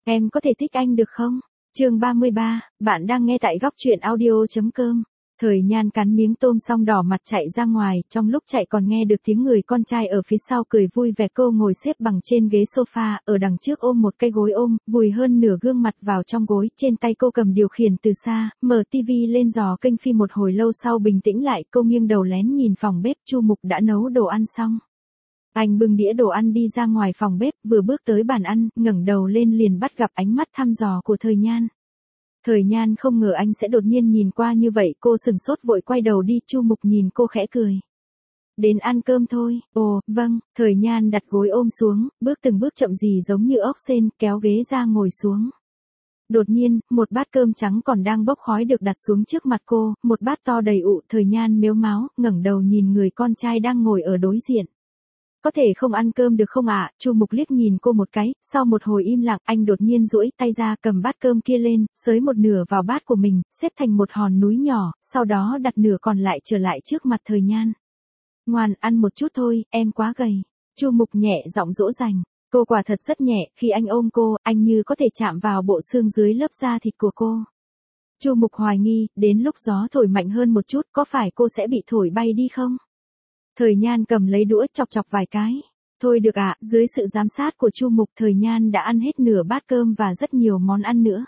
Em có thể thích anh được không? Chương 33, bạn đang nghe tại góc truyện audio.com. Thời Nhan cắn miếng tôm xong đỏ mặt chạy ra ngoài, trong lúc chạy còn nghe được tiếng người con trai ở phía sau cười vui vẻ. Cô ngồi xếp bằng trên ghế sofa, ở đằng trước ôm một cái gối ôm, vùi hơn nửa gương mặt vào trong gối, trên tay cô cầm điều khiển từ xa, mở tivi lên dò kênh phim một hồi lâu sau bình tĩnh lại, cô nghiêng đầu lén nhìn phòng bếp. Chu Mục đã nấu đồ ăn xong. Anh bưng đĩa đồ ăn đi ra ngoài phòng bếp, vừa bước tới bàn ăn, ngẩng đầu lên liền bắt gặp ánh mắt thăm dò của Thời Nhan. Thời Nhan không ngờ anh sẽ đột nhiên nhìn qua như vậy, cô sừng sốt vội quay đầu đi. Chu Mục nhìn cô khẽ cười. Đến ăn cơm thôi. Ồ, vâng. Thời Nhan đặt gối ôm xuống, bước từng bước chậm gì giống như ốc sên, kéo ghế ra ngồi xuống. Đột nhiên, một bát cơm trắng còn đang bốc khói được đặt xuống trước mặt cô, một bát to đầy ụ. Thời Nhan mếu máo, ngẩng đầu nhìn người con trai đang ngồi ở đối diện. Có thể không ăn cơm được không ạ? Chu Mục liếc nhìn cô một cái, sau một hồi im lặng, anh đột nhiên duỗi tay ra cầm bát cơm kia lên, xới một nửa vào bát của mình, xếp thành một hòn núi nhỏ, sau đó đặt nửa còn lại trở lại trước mặt Thời Nhan. Ngoan, ăn một chút thôi, em quá gầy. Chu Mục nhẹ giọng dỗ dành. Cô quả thật rất nhẹ, khi anh ôm cô, anh như có thể chạm vào bộ xương dưới lớp da thịt của cô. Chu Mục hoài nghi, đến lúc gió thổi mạnh hơn một chút, có phải cô sẽ bị thổi bay đi không? Thời Nhan cầm lấy đũa chọc chọc vài cái. Thôi được ạ, dưới sự giám sát của Chu Mục, Thời Nhan đã ăn hết nửa bát cơm và rất nhiều món ăn nữa.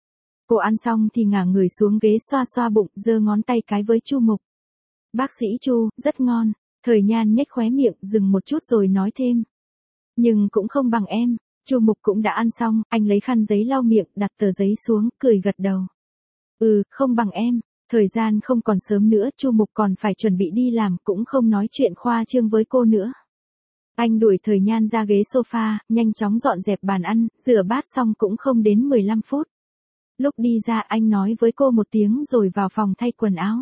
Cô ăn xong thì ngả người xuống ghế xoa xoa bụng, giơ ngón tay cái với Chu Mục. Bác sĩ Chu, rất ngon. Thời Nhan nhếch khóe miệng, dừng một chút rồi nói thêm. Nhưng cũng không bằng em. Chu Mục cũng đã ăn xong, anh lấy khăn giấy lau miệng, đặt tờ giấy xuống, cười gật đầu. Không bằng em. Thời gian không còn sớm nữa, Chu Mục còn phải chuẩn bị đi làm, cũng không nói chuyện khoa trương với cô nữa. Anh đuổi Thời Nhan ra ghế sofa, nhanh chóng dọn dẹp bàn ăn, rửa bát xong cũng không đến 15 phút. Lúc đi ra anh nói với cô một tiếng rồi vào phòng thay quần áo.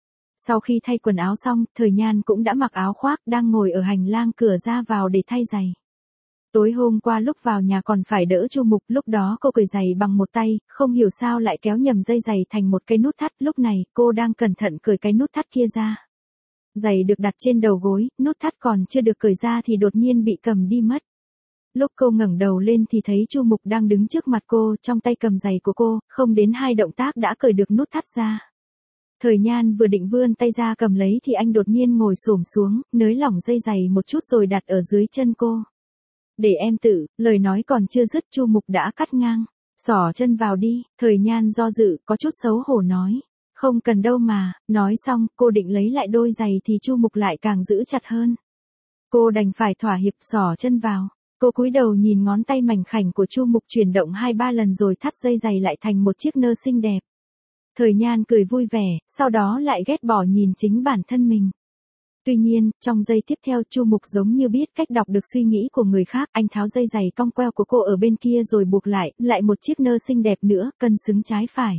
Sau khi thay quần áo xong, Thời Nhan cũng đã mặc áo khoác, đang ngồi ở hành lang cửa ra vào để thay giày. Tối hôm qua lúc vào nhà còn phải đỡ Chu Mục, lúc đó cô cởi giày bằng một tay, không hiểu sao lại kéo nhầm dây giày thành một cái nút thắt, lúc này cô đang cẩn thận cởi cái nút thắt kia ra. Giày được đặt trên đầu gối, nút thắt còn chưa được cởi ra thì đột nhiên bị cầm đi mất. Lúc cô ngẩng đầu lên thì thấy Chu Mục đang đứng trước mặt cô, trong tay cầm giày của cô, không đến 2 động tác đã cởi được nút thắt ra. Thời Nhan vừa định vươn tay ra cầm lấy thì anh đột nhiên ngồi xổm xuống, nới lỏng dây giày một chút rồi đặt ở dưới chân cô. Để em tự, lời nói còn chưa dứt Chu Mục đã cắt ngang. Xỏ chân vào đi. Thời Nhan do dự, có chút xấu hổ nói. Không cần đâu mà. Nói xong, cô định lấy lại đôi giày thì Chu Mục lại càng giữ chặt hơn. Cô đành phải thỏa hiệp xỏ chân vào. Cô cúi đầu nhìn ngón tay mảnh khảnh của Chu Mục chuyển động 2-3 lần rồi thắt dây giày lại thành một chiếc nơ xinh đẹp. Thời Nhan cười vui vẻ, sau đó lại ghét bỏ nhìn chính bản thân mình. Tuy nhiên, trong giây tiếp theo Chu Mục giống như biết cách đọc được suy nghĩ của người khác, anh tháo dây giày cong queo của cô ở bên kia rồi buộc lại một chiếc nơ xinh đẹp nữa, cân xứng trái phải.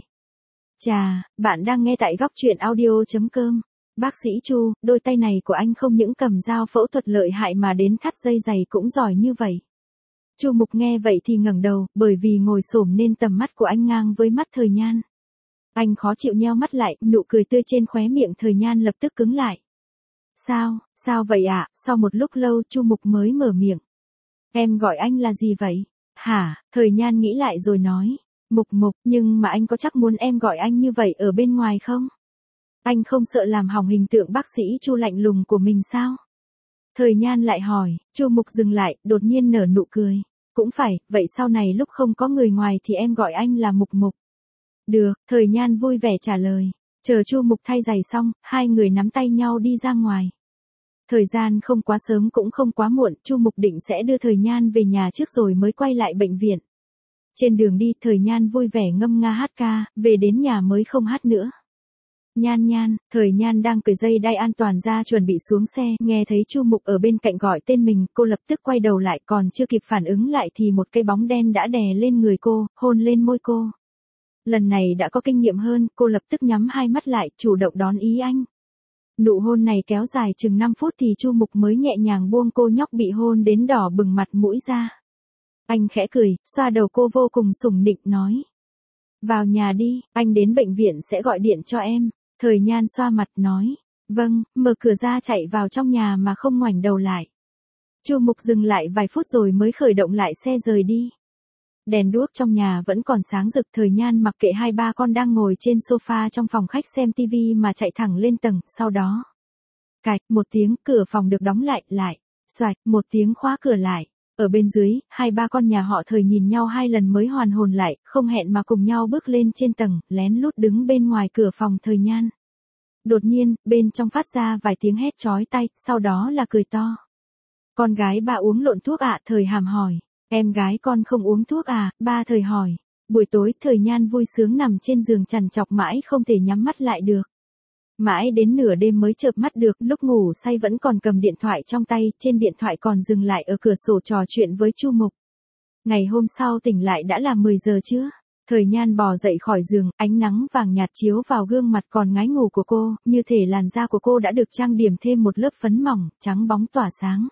Chà, bạn đang nghe tại góc truyện audio.com. Bác sĩ Chu, đôi tay này của anh không những cầm dao phẫu thuật lợi hại mà đến thắt dây giày cũng giỏi như vậy. Chu Mục nghe vậy thì ngẩng đầu, bởi vì ngồi xổm nên tầm mắt của anh ngang với mắt Thời Nhan. Anh khó chịu nheo mắt lại, nụ cười tươi trên khóe miệng Thời Nhan lập tức cứng lại. Sao vậy ạ? Sau một lúc lâu Chu Mục mới mở miệng. Em gọi anh là gì vậy? Hả? Thời Nhan nghĩ lại rồi nói. Mục, nhưng mà anh có chắc muốn em gọi anh như vậy ở bên ngoài không? Anh không sợ làm hỏng hình tượng bác sĩ Chu lạnh lùng của mình sao? Thời Nhan lại hỏi. Chu Mục dừng lại, đột nhiên nở nụ cười. Cũng phải, vậy sau này lúc không có người ngoài thì em gọi anh là Mục. Được, Thời Nhan vui vẻ trả lời. Chờ Chu Mục thay giày xong, hai người nắm tay nhau đi ra ngoài. Thời gian không quá sớm cũng không quá muộn, Chu Mục định sẽ đưa Thời Nhan về nhà trước rồi mới quay lại bệnh viện. Trên đường đi, Thời Nhan vui vẻ ngâm nga hát ca, về đến nhà mới không hát nữa. Nhan, Thời Nhan đang cởi dây đai an toàn ra chuẩn bị xuống xe, nghe thấy Chu Mục ở bên cạnh gọi tên mình, cô lập tức quay đầu lại, còn chưa kịp phản ứng lại thì một cái bóng đen đã đè lên người cô, hôn lên môi cô. Lần này đã có kinh nghiệm hơn, cô lập tức nhắm hai mắt lại, chủ động đón ý anh. Nụ hôn này kéo dài chừng 5 phút thì Chu Mục mới nhẹ nhàng buông cô nhóc bị hôn đến đỏ bừng mặt mũi ra. Anh khẽ cười, xoa đầu cô vô cùng sủng nịnh nói. Vào nhà đi, anh đến bệnh viện sẽ gọi điện cho em. Thời Nhan xoa mặt nói. Vâng, mở cửa ra chạy vào trong nhà mà không ngoảnh đầu lại. Chu Mục dừng lại vài phút rồi mới khởi động lại xe rời đi. Đèn đuốc trong nhà vẫn còn sáng rực, Thời Nhan mặc kệ hai ba con đang ngồi trên sofa trong phòng khách xem tivi mà chạy thẳng lên tầng, sau đó. Cạch, một tiếng, cửa phòng được đóng lại, xoạch, một tiếng khóa cửa lại. Ở bên dưới, hai ba con nhà họ Thời nhìn nhau hai lần mới hoàn hồn lại, không hẹn mà cùng nhau bước lên trên tầng, lén lút đứng bên ngoài cửa phòng Thời Nhan. Đột nhiên, bên trong phát ra vài tiếng hét chói tai, sau đó là cười to. Con gái ba uống lộn thuốc ạ? Thời Hàm hỏi. Em gái con không uống thuốc à? Ba Thời hỏi. Buổi tối, Thời Nhan vui sướng nằm trên giường trằn trọc mãi không thể nhắm mắt lại được. Mãi đến nửa đêm mới chợp mắt được, lúc ngủ say vẫn còn cầm điện thoại trong tay, trên điện thoại còn dừng lại ở cửa sổ trò chuyện với Chu Mục. Ngày hôm sau tỉnh lại đã là 10 giờ trưa. Thời Nhan bò dậy khỏi giường, ánh nắng vàng nhạt chiếu vào gương mặt còn ngái ngủ của cô, như thể làn da của cô đã được trang điểm thêm một lớp phấn mỏng, trắng bóng tỏa sáng.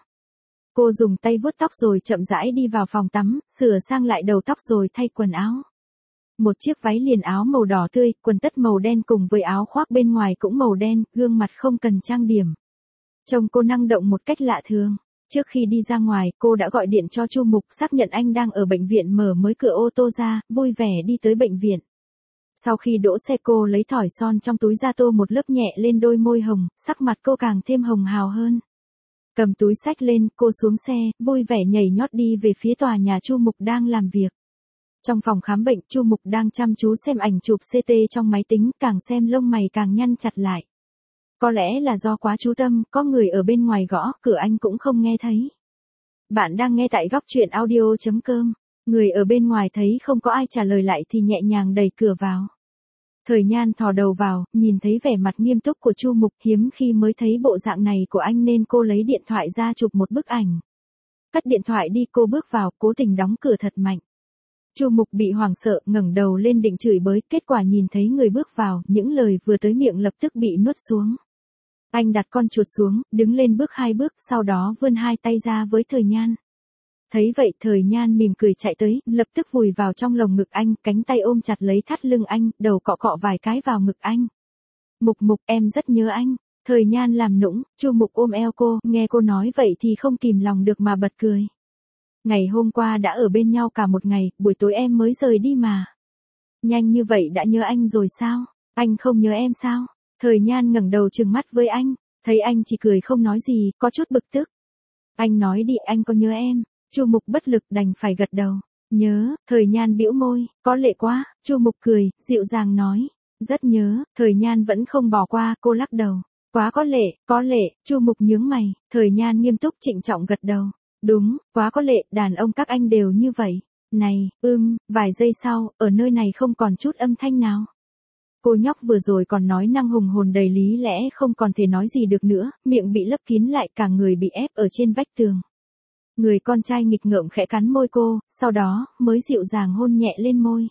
Cô dùng tay vuốt tóc rồi chậm rãi đi vào phòng tắm, sửa sang lại đầu tóc rồi thay quần áo. Một chiếc váy liền áo màu đỏ tươi, quần tất màu đen cùng với áo khoác bên ngoài cũng màu đen, gương mặt không cần trang điểm. Trông cô năng động một cách lạ thường. Trước khi đi ra ngoài, cô đã gọi điện cho Chu Mục xác nhận anh đang ở bệnh viện, mở mới cửa ô tô ra, vui vẻ đi tới bệnh viện. Sau khi đỗ xe cô lấy thỏi son trong túi ra tô một lớp nhẹ lên đôi môi hồng, sắc mặt cô càng thêm hồng hào hơn. Cầm túi xách lên, cô xuống xe, vui vẻ nhảy nhót đi về phía tòa nhà Chu Mục đang làm việc. Trong phòng khám bệnh, Chu Mục đang chăm chú xem ảnh chụp CT trong máy tính, càng xem lông mày càng nhăn chặt lại. Có lẽ là do quá chú tâm, có người ở bên ngoài gõ, cửa anh cũng không nghe thấy. Bạn đang nghe tại góc truyện audio.com. Người ở bên ngoài thấy không có ai trả lời lại thì nhẹ nhàng đẩy cửa vào. Thời Nhan thò đầu vào, nhìn thấy vẻ mặt nghiêm túc của Chu Mục, hiếm khi mới thấy bộ dạng này của anh nên cô lấy điện thoại ra chụp một bức ảnh. Cất điện thoại đi, cô bước vào, cố tình đóng cửa thật mạnh. Chu Mục bị hoảng sợ, ngẩng đầu lên định chửi bới, kết quả nhìn thấy người bước vào, những lời vừa tới miệng lập tức bị nuốt xuống. Anh đặt con chuột xuống, đứng lên bước 2 bước, sau đó vươn 2 tay ra với Thời Nhan. Thấy vậy, Thời Nhan mỉm cười chạy tới, lập tức vùi vào trong lồng ngực anh, cánh tay ôm chặt lấy thắt lưng anh, đầu cọ cọ vài cái vào ngực anh. Mục Mục, em rất nhớ anh. Thời Nhan làm nũng, Chu Mục ôm eo cô, nghe cô nói vậy thì không kìm lòng được mà bật cười. Ngày hôm qua đã ở bên nhau cả một ngày, buổi tối em mới rời đi mà. Nhanh như vậy đã nhớ anh rồi sao? Anh không nhớ em sao? Thời Nhan ngẩng đầu trừng mắt với anh, thấy anh chỉ cười không nói gì, có chút bực tức. Anh nói đi, anh có nhớ em? Chu Mục bất lực đành phải gật đầu. Nhớ. Thời Nhan bĩu môi, có lệ quá. Chu Mục cười, dịu dàng nói. Rất nhớ. Thời Nhan vẫn không bỏ qua, cô lắc đầu. Quá có lệ. Chu Mục nhướng mày. Thời Nhan nghiêm túc trịnh trọng gật đầu. Đúng, quá có lệ, đàn ông các anh đều như vậy. Này, vài giây sau, ở nơi này không còn chút âm thanh nào. Cô nhóc vừa rồi còn nói năng hùng hồn đầy lý lẽ không còn thể nói gì được nữa, miệng bị lấp kín lại, cả người bị ép ở trên vách tường. Người con trai nghịch ngợm khẽ cắn môi cô, sau đó, mới dịu dàng hôn nhẹ lên môi.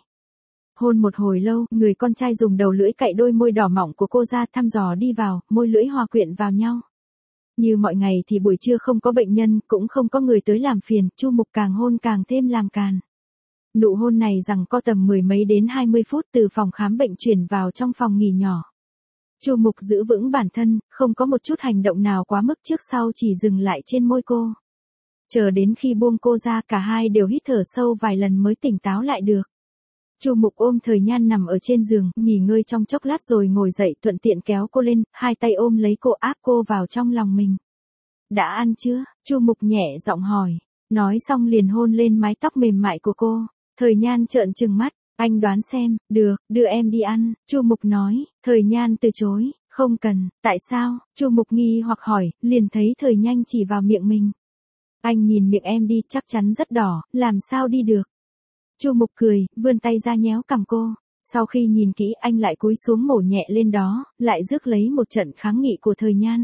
Hôn một hồi lâu, người con trai dùng đầu lưỡi cạy đôi môi đỏ mọng của cô ra, thăm dò đi vào, môi lưỡi hòa quyện vào nhau. Như mọi ngày thì buổi trưa không có bệnh nhân, cũng không có người tới làm phiền, Chu Mục càng hôn càng thêm làm càn. Nụ hôn này rằng có tầm 10 mấy đến 20 phút từ phòng khám bệnh chuyển vào trong phòng nghỉ nhỏ. Chu Mục giữ vững bản thân, không có một chút hành động nào quá mức trước sau, chỉ dừng lại trên môi cô. Chờ đến khi buông cô ra, cả hai đều hít thở sâu vài lần mới tỉnh táo lại được. Chu Mục ôm Thời Nhan nằm ở trên giường, nghỉ ngơi trong chốc lát rồi ngồi dậy, thuận tiện kéo cô lên, hai tay ôm lấy cô, áp cô vào trong lòng mình. Đã ăn chưa? Chu Mục nhẹ giọng hỏi. Nói xong liền hôn lên mái tóc mềm mại của cô. Thời Nhan trợn trừng mắt, anh đoán xem. Được, đưa em đi ăn. Chu Mục nói. Thời Nhan từ chối. Không cần. Tại sao? Chu Mục nghi hoặc hỏi, liền thấy Thời Nhan chỉ vào miệng mình. Anh nhìn miệng em đi, chắc chắn rất đỏ, làm sao đi được? Chu Mục cười, vươn tay ra nhéo cằm cô. Sau khi nhìn kỹ, anh lại cúi xuống mổ nhẹ lên đó, lại rước lấy một trận kháng nghị của Thời Nhan.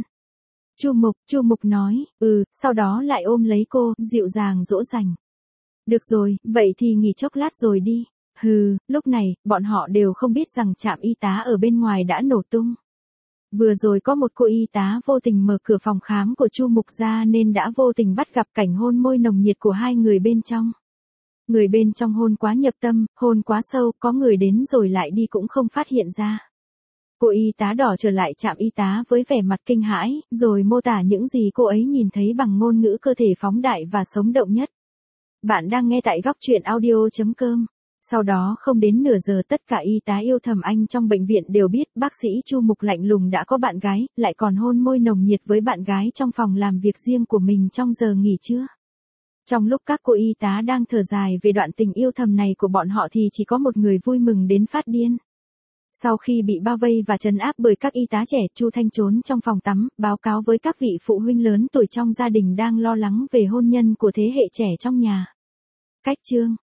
Chu Mục nói, sau đó lại ôm lấy cô, dịu dàng dỗ dành. Được rồi, vậy thì nghỉ chốc lát rồi đi. Lúc này, bọn họ đều không biết rằng trạm y tá ở bên ngoài đã nổ tung. Vừa rồi có một cô y tá vô tình mở cửa phòng khám của Chu Mục ra nên đã vô tình bắt gặp cảnh hôn môi nồng nhiệt của hai người bên trong. Người bên trong hôn quá nhập tâm, hôn quá sâu, có người đến rồi lại đi cũng không phát hiện ra. Cô y tá đỏ trở lại trạm y tá với vẻ mặt kinh hãi, rồi mô tả những gì cô ấy nhìn thấy bằng ngôn ngữ cơ thể phóng đại và sống động nhất. Bạn đang nghe tại góc truyện audio.com. Sau đó không đến nửa giờ tất cả y tá yêu thầm anh trong bệnh viện đều biết bác sĩ Chu Mục lạnh lùng đã có bạn gái, lại còn hôn môi nồng nhiệt với bạn gái trong phòng làm việc riêng của mình trong giờ nghỉ trưa. Trong lúc các cô y tá đang thở dài về đoạn tình yêu thầm này của bọn họ thì chỉ có một người vui mừng đến phát điên. Sau khi bị bao vây và trấn áp bởi các y tá trẻ, Chu Thanh trốn trong phòng tắm, báo cáo với các vị phụ huynh lớn tuổi trong gia đình đang lo lắng về hôn nhân của thế hệ trẻ trong nhà. Cách chương